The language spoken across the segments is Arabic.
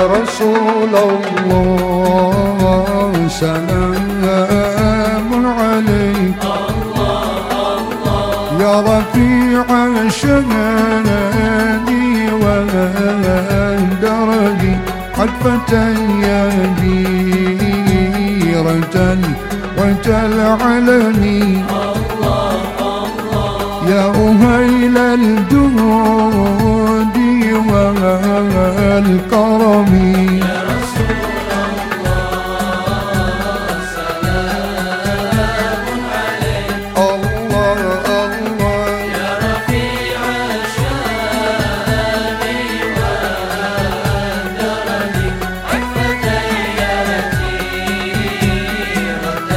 رسول الله سلام عليك يا رفيع الشهد والدرج عطفة يا ديرة وتلعلني يا أهيل الجود والكرم يا رسول الله سلام عليك الله الله يا رفيع الشان والدرج عفة يا جيرة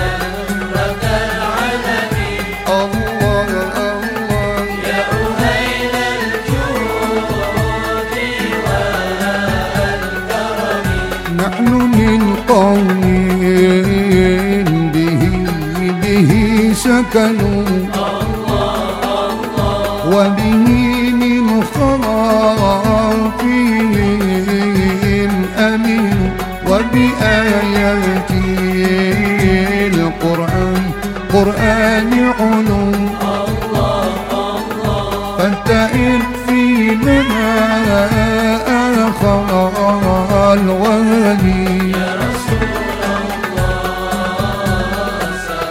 العلم الله يا أهيل الجود والكرم نحن من قوم به سكنوا وبه من خافهم أمنوا وبآيات القرآن علوا فانتئر في لنا آخر الوادي يا رسول الله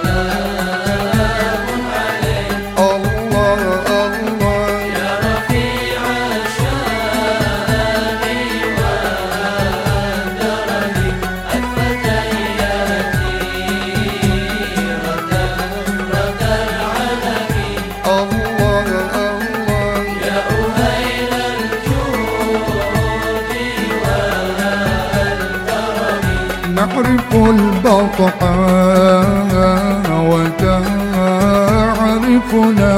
سلام عليك الله الله يا رفيع الشان والدرج عفة يا جيرة العلم الله الله يا أهيل الجود والكرم نعرف البطحاء وتعرفنا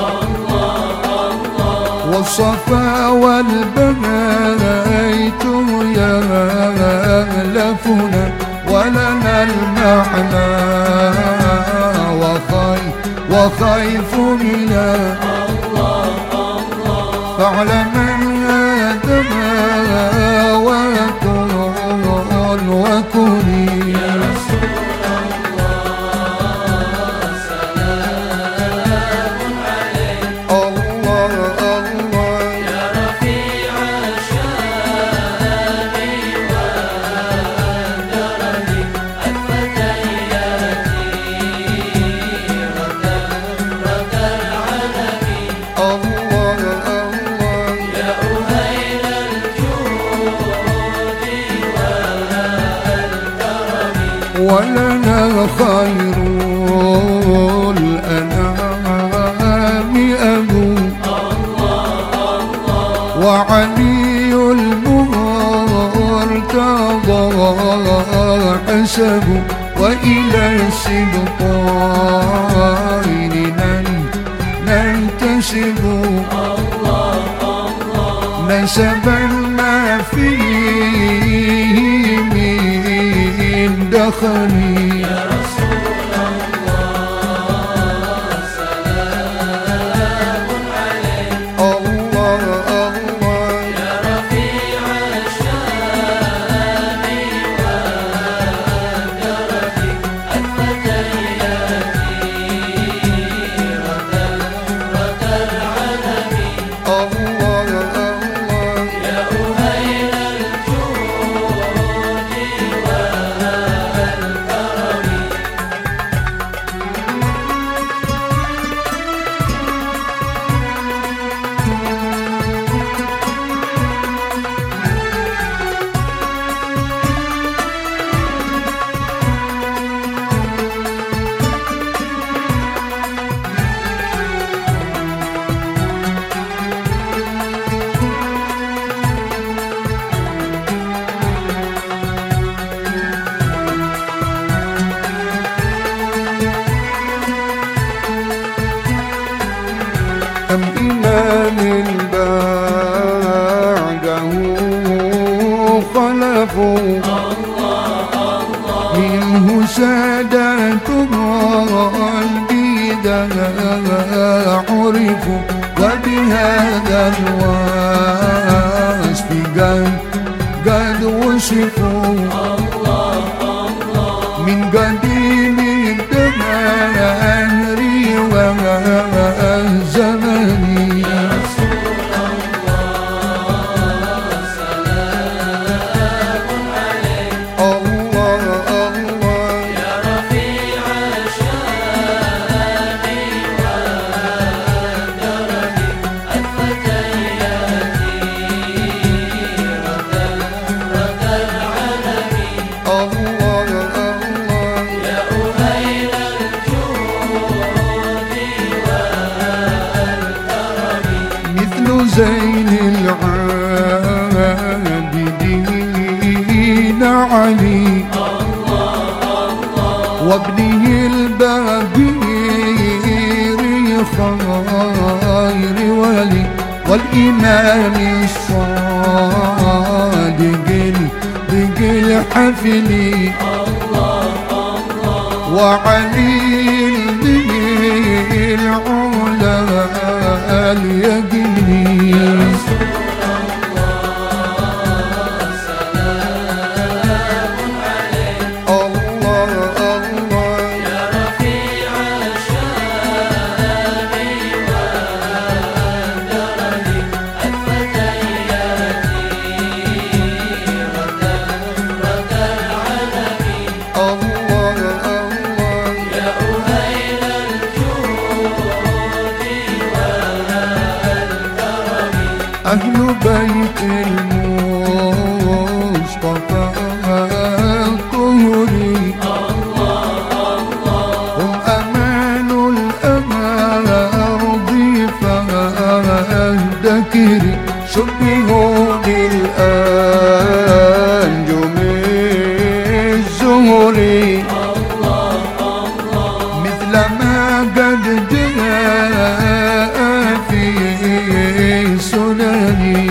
والصفا والبيت يألفنا ولنا المعنى وخيف منا فاعلم هذا وكوني يا رسول الله سلام عليك الله الله يا رفيع الشان والدرج عفة يا جيرة العلم الله الله يا أهيل الجود والكرم ولنا خير الأنعام أبو وعلي المرتضى حسب وإلى السبطين ننتسب نسبا ما فيه من دخلي يا رسول الله سلام عليك الله الله يا رفيع الشان والدرج عفة يا جيرة العلم الله الله يا أهيل الجود أم إمام بعده خلفوا منه سادات البدع عرفوا وبهذا الوصف قد قديم الدهر والزمن يا رسول الله سلام عليك الله الله يا رفيع الشان والدرج الفتيات رد العلم الله الله يا أهيل الجود والكرم مثل زين العابدين علي وابنه البابير خير ولي والإمام الصادق الحفل وعلي العلا اليقين الله الله يا رفيع الشان والدرج الفتيات رد العلم الله الله يا أهيل الجود والكرم أهل بيت المصطفى الطهري هم أمان الأرض فاهدكر شبهوا بالأنجم الزهري مثل ما قد جاء في سنني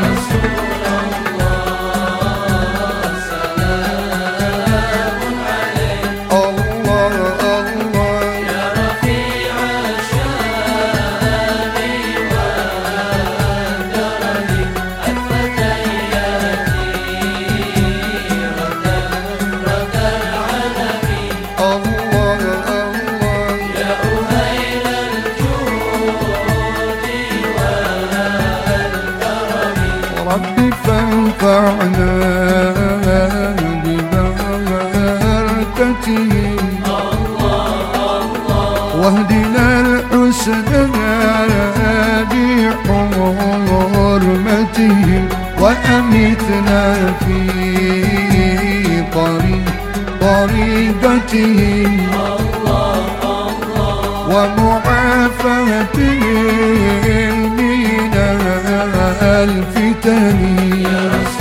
الله الله يا رفيع الشان والدرج الفتيات رد العلم الله الله يا أهيل الجود والكرم رب فانفعنا ببركته واهدنا الحسنى بحرمتهم وأمتنا في طريقتهم ومعافاتهم من الفتن